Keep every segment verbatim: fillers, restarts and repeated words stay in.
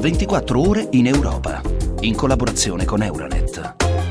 ventiquattro ore in Europa, in collaborazione con Euronet.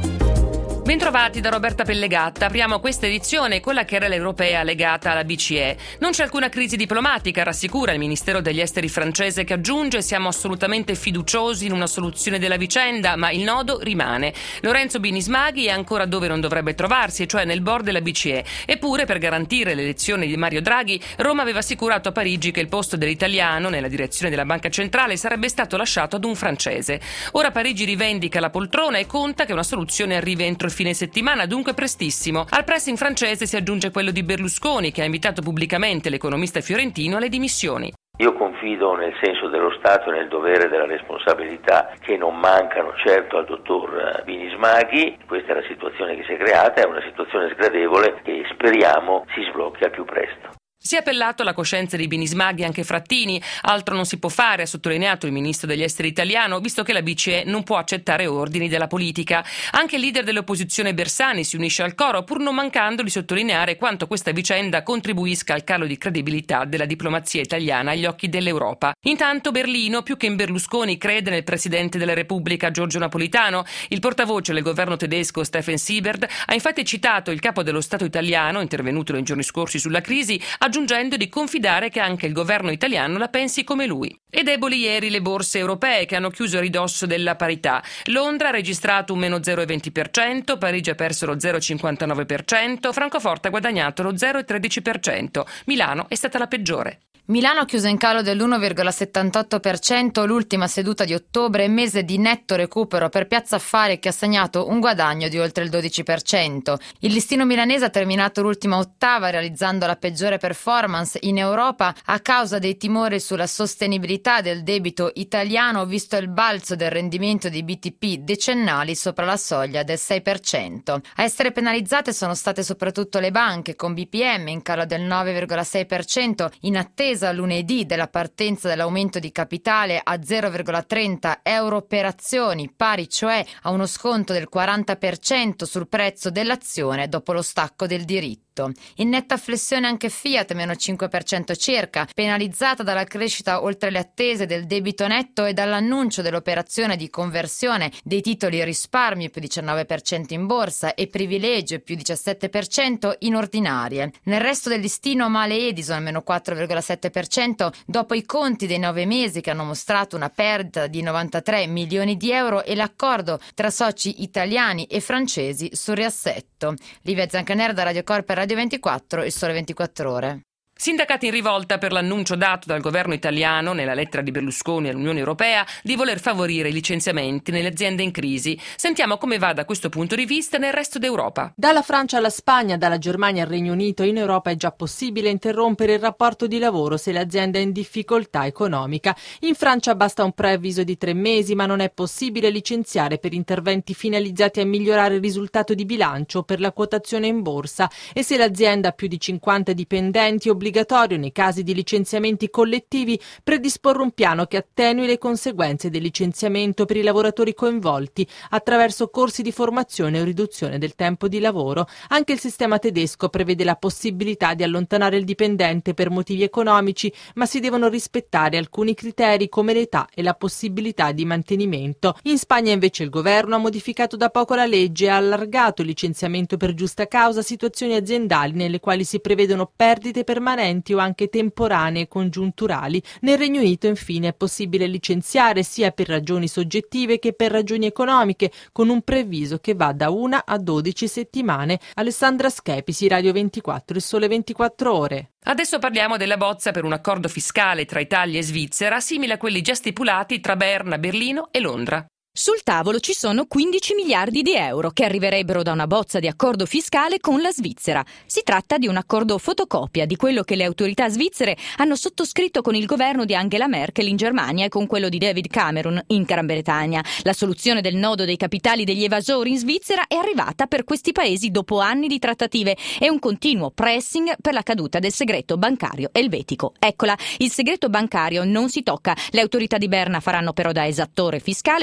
Bentrovati da Roberta Pellegatta. Apriamo questa edizione con la querela europea legata alla B C E. Non c'è alcuna crisi diplomatica, rassicura il Ministero degli Esteri francese, che aggiunge: siamo assolutamente fiduciosi in una soluzione della vicenda, ma il nodo rimane. Lorenzo Binismaghi è ancora dove non dovrebbe trovarsi, cioè nel board della B C E. Eppure, per garantire l'elezione di Mario Draghi, Roma aveva assicurato a Parigi che il posto dell'italiano nella direzione della Banca Centrale sarebbe stato lasciato ad un francese. Ora Parigi rivendica la poltrona e conta che una soluzione arrivi entro il fine settimana, dunque prestissimo. Al pressing francese si aggiunge quello di Berlusconi, che ha invitato pubblicamente l'economista fiorentino alle dimissioni. Io confido nel senso dello Stato e nel dovere della responsabilità che non mancano certo al dottor Binismaghi. Questa è la situazione che si è creata, è una situazione sgradevole che speriamo si sblocchi al più presto. Si è appellato alla coscienza di Binismaghi anche Frattini. Altro non si può fare, ha sottolineato il ministro degli esteri italiano, visto che la B C E non può accettare ordini della politica. Anche il leader dell'opposizione Bersani si unisce al coro, pur non mancando di sottolineare quanto questa vicenda contribuisca al calo di credibilità della diplomazia italiana agli occhi dell'Europa. Intanto Berlino, più che in Berlusconi, crede nel presidente della Repubblica Giorgio Napolitano. Il portavoce del governo tedesco Steffen Seibert ha infatti citato il capo dello Stato italiano, intervenuto nei giorni scorsi sulla crisi, aggiungendo di confidare che anche il governo italiano la pensi come lui. E deboli ieri le borse europee, che hanno chiuso a ridosso della parità. Londra ha registrato un meno zero virgola venti per cento, Parigi ha perso lo zero virgola cinquantanove per cento, Francoforte ha guadagnato lo zero virgola tredici per cento, Milano è stata la peggiore. Milano ha chiuso in calo dell'uno virgola settantotto per cento l'ultima seduta di ottobre, mese di netto recupero per Piazza Affari, che ha segnato un guadagno di oltre il dodici per cento. Il listino milanese ha terminato l'ultima ottava realizzando la peggiore performance in Europa a causa dei timori sulla sostenibilità del debito italiano, visto il balzo del rendimento dei B T P decennali sopra la soglia del sei per cento. A essere penalizzate sono state soprattutto le banche, con B P M in calo del nove virgola sei per cento in attesa lunedì della partenza dell'aumento di capitale a zero virgola trenta euro per azioni, pari cioè a uno sconto del quaranta per cento sul prezzo dell'azione dopo lo stacco del diritto. In netta flessione anche Fiat, meno cinque per cento circa, penalizzata dalla crescita oltre le attese del debito netto e dall'annuncio dell'operazione di conversione dei titoli risparmio più diciannove per cento in borsa e privilegio più diciassette per cento in ordinarie. Nel resto del listino male Edison, meno quattro virgola sette per cento, dopo i conti dei nove mesi che hanno mostrato una perdita di novantatré milioni di euro e l'accordo tra soci italiani e francesi sul riassetto. Livia Zancanera da Radio Corp e Radio ventiquattro, Il Sole ventiquattro Ore. Sindacati in rivolta per l'annuncio dato dal governo italiano nella lettera di Berlusconi all'Unione Europea di voler favorire i licenziamenti nelle aziende in crisi. Sentiamo come va da questo punto di vista nel resto d'Europa. Dalla Francia alla Spagna, dalla Germania al Regno Unito, in Europa è già possibile interrompere il rapporto di lavoro se l'azienda è in difficoltà economica. In Francia basta un preavviso di tre mesi, ma non è possibile licenziare per interventi finalizzati a migliorare il risultato di bilancio per la quotazione in borsa, e se l'azienda ha più di cinquanta dipendenti obbligatorio nei casi di licenziamenti collettivi predisporre un piano che attenui le conseguenze del licenziamento per i lavoratori coinvolti attraverso corsi di formazione o riduzione del tempo di lavoro. Anche il sistema tedesco prevede la possibilità di allontanare il dipendente per motivi economici, ma si devono rispettare alcuni criteri come l'età e la possibilità di mantenimento. In Spagna invece il governo ha modificato da poco la legge e ha allargato il licenziamento per giusta causa a situazioni aziendali nelle quali si prevedono perdite permanenti o anche temporanee e congiunturali. Nel Regno Unito infine è possibile licenziare sia per ragioni soggettive che per ragioni economiche, con un preavviso che va da una a dodici settimane. Alessandra Schepisi, Radio ventiquattro, Il Sole ventiquattro Ore. Adesso parliamo della bozza per un accordo fiscale tra Italia e Svizzera, simile a quelli già stipulati tra Berna, Berlino e Londra. Sul tavolo ci sono quindici miliardi di euro che arriverebbero da una bozza di accordo fiscale con la Svizzera. Si tratta di un accordo fotocopia di quello che le autorità svizzere hanno sottoscritto con il governo di Angela Merkel in Germania e con quello di David Cameron in Gran Bretagna. La soluzione del nodo dei capitali degli evasori in Svizzera è arrivata per questi paesi dopo anni di trattative e un continuo pressing per la caduta del segreto bancario elvetico. Eccola, il segreto bancario non si tocca. Le autorità di Berna faranno però da esattore fiscale per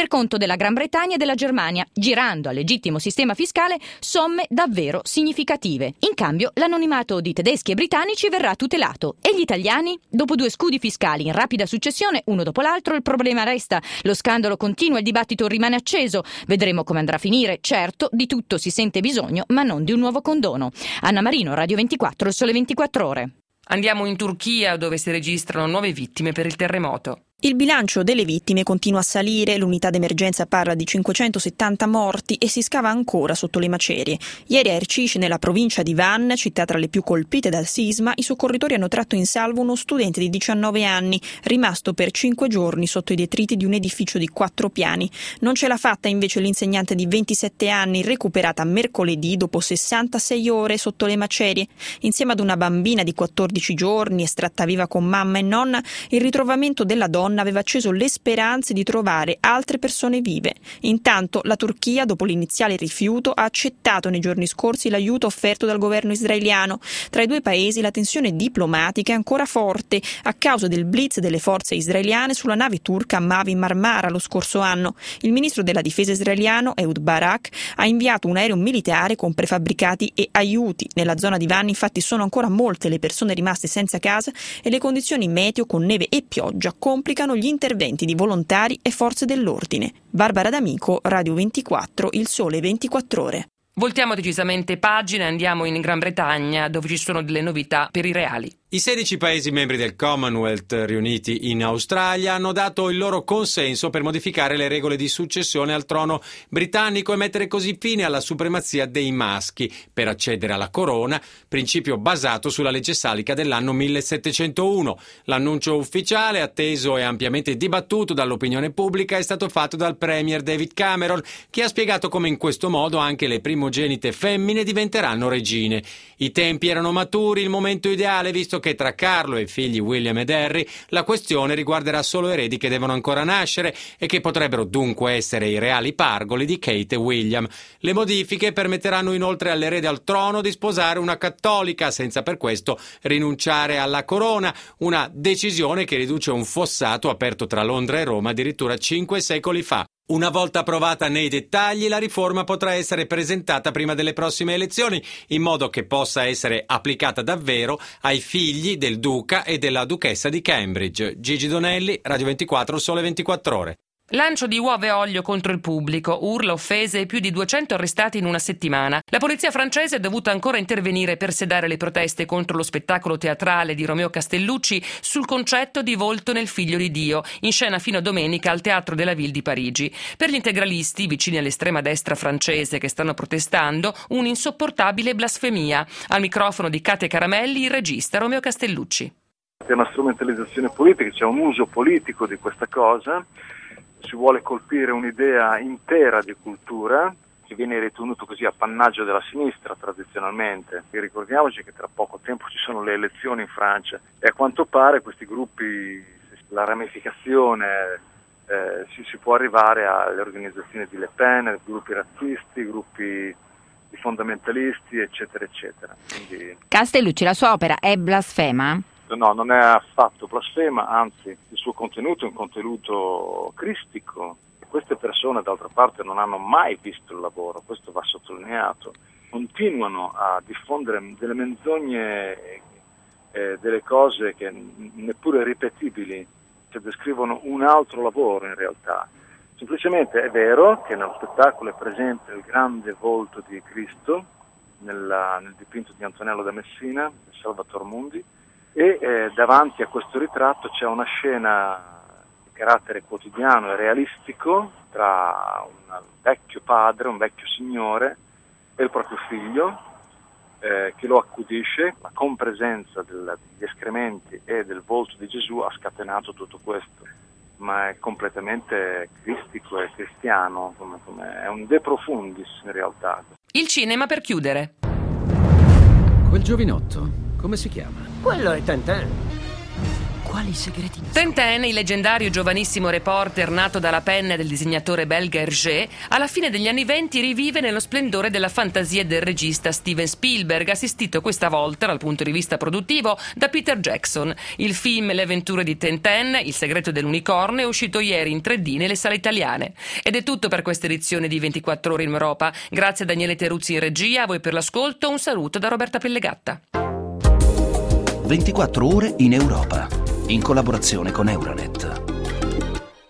conto della Gran Bretagna e della Germania, girando al legittimo sistema fiscale somme davvero significative. In cambio, l'anonimato di tedeschi e britannici verrà tutelato. E gli italiani? Dopo due scudi fiscali in rapida successione, uno dopo l'altro, il problema resta. Lo scandalo continua, il dibattito rimane acceso. Vedremo come andrà a finire. Certo, di tutto si sente bisogno, ma non di un nuovo condono. Anna Marino, Radio ventiquattro, Il Sole ventiquattro Ore. Andiamo in Turchia, dove si registrano nuove vittime per il terremoto. Il bilancio delle vittime continua a salire, l'unità d'emergenza parla di cinquecentosettanta morti e si scava ancora sotto le macerie. Ieri a Erciş, nella provincia di Van, città tra le più colpite dal sisma, i soccorritori hanno tratto in salvo uno studente di diciannove anni, rimasto per cinque giorni sotto i detriti di un edificio di quattro piani. Non ce l'ha fatta invece l'insegnante di ventisette anni, recuperata mercoledì dopo sessantasei ore sotto le macerie. Insieme ad una bambina di quattordici giorni, estratta viva con mamma e nonna, il ritrovamento della donna aveva acceso le speranze di trovare altre persone vive. Intanto la Turchia, dopo l'iniziale rifiuto, ha accettato nei giorni scorsi l'aiuto offerto dal governo israeliano. Tra i due paesi la tensione diplomatica è ancora forte a causa del blitz delle forze israeliane sulla nave turca Mavi Marmara lo scorso anno. Il ministro della difesa israeliano Ehud Barak ha inviato un aereo militare con prefabbricati e aiuti. Nella zona di Van infatti sono ancora molte le persone rimaste senza casa e le condizioni meteo con neve e pioggia complicano gli interventi di volontari e forze dell'ordine. Barbara D'Amico, Radio ventiquattro, Il Sole ventiquattro Ore. Voltiamo decisamente pagina e andiamo in Gran Bretagna, dove ci sono delle novità per i reali. I sedici paesi membri del Commonwealth riuniti in Australia hanno dato il loro consenso per modificare le regole di successione al trono britannico e mettere così fine alla supremazia dei maschi per accedere alla corona, principio basato sulla legge salica dell'anno millesettecentouno. L'annuncio ufficiale, atteso e ampiamente dibattuto dall'opinione pubblica, è stato fatto dal premier David Cameron, che ha spiegato come in questo modo anche le primogenite femmine diventeranno regine. I tempi erano maturi, il momento ideale, visto che tra Carlo e i figli William ed Harry la questione riguarderà solo eredi che devono ancora nascere e che potrebbero dunque essere i reali pargoli di Kate e William. Le modifiche permetteranno inoltre all'erede al trono di sposare una cattolica senza per questo rinunciare alla corona, una decisione che riduce un fossato aperto tra Londra e Roma addirittura cinque secoli fa. Una volta approvata nei dettagli, la riforma potrà essere presentata prima delle prossime elezioni, in modo che possa essere applicata davvero ai figli del duca e della duchessa di Cambridge. Gigi Donelli, Radio ventiquattro, Sole ventiquattro Ore. Lancio di uova e olio contro il pubblico, urla, offese e più di duecento arrestati in una settimana. La polizia francese è dovuta ancora intervenire per sedare le proteste contro lo spettacolo teatrale di Romeo Castellucci sul concetto di volto nel figlio di Dio, in scena fino a domenica al Teatro della Ville di Parigi. Per gli integralisti, vicini all'estrema destra francese che stanno protestando, un'insopportabile blasfemia. Al microfono di Katia Caramelli, il regista Romeo Castellucci. C'è una strumentalizzazione politica, c'è un uso politico di questa cosa. Si vuole colpire un'idea intera di cultura che viene ritenuto così appannaggio della sinistra tradizionalmente. E ricordiamoci che tra poco tempo ci sono le elezioni in Francia e a quanto pare questi gruppi, la ramificazione, eh, si, si può arrivare alle organizzazioni di Le Pen, gruppi razzisti, gruppi di fondamentalisti, eccetera, eccetera. Quindi... Castellucci, la sua opera è blasfema? No, non è affatto blasfema, anzi il suo contenuto è un contenuto cristico. Queste persone d'altra parte non hanno mai visto il lavoro, questo va sottolineato. Continuano a diffondere delle menzogne, eh, delle cose che neppure ripetibili, che descrivono un altro lavoro in realtà. Semplicemente è vero che nello spettacolo è presente il grande volto di Cristo, nella, nel dipinto di Antonello da Messina, Salvator Mundi, e eh, davanti a questo ritratto c'è una scena di carattere quotidiano e realistico tra un vecchio padre, un vecchio signore e il proprio figlio eh, che lo accudisce. La compresenza del, degli escrementi e del volto di Gesù ha scatenato tutto questo, ma è completamente cristico e cristiano, come, come, è un de profundis in realtà. Il cinema per chiudere. Quel giovinotto, come si chiama? Quello è Tintin. Quali segreti? Tintin, il leggendario giovanissimo reporter nato dalla penna del disegnatore belga Hergé, alla fine degli anni venti rivive nello splendore della fantasia del regista Steven Spielberg, assistito questa volta dal punto di vista produttivo da Peter Jackson. Il film Le avventure di Tintin, Il segreto dell'unicorno, è uscito ieri in tre D nelle sale italiane. Ed è tutto per questa edizione di ventiquattro ore in Europa. Grazie a Daniele Teruzzi in regia, a voi per l'ascolto, un saluto da Roberta Pellegatta. ventiquattro ore in Europa, in collaborazione con Euronet.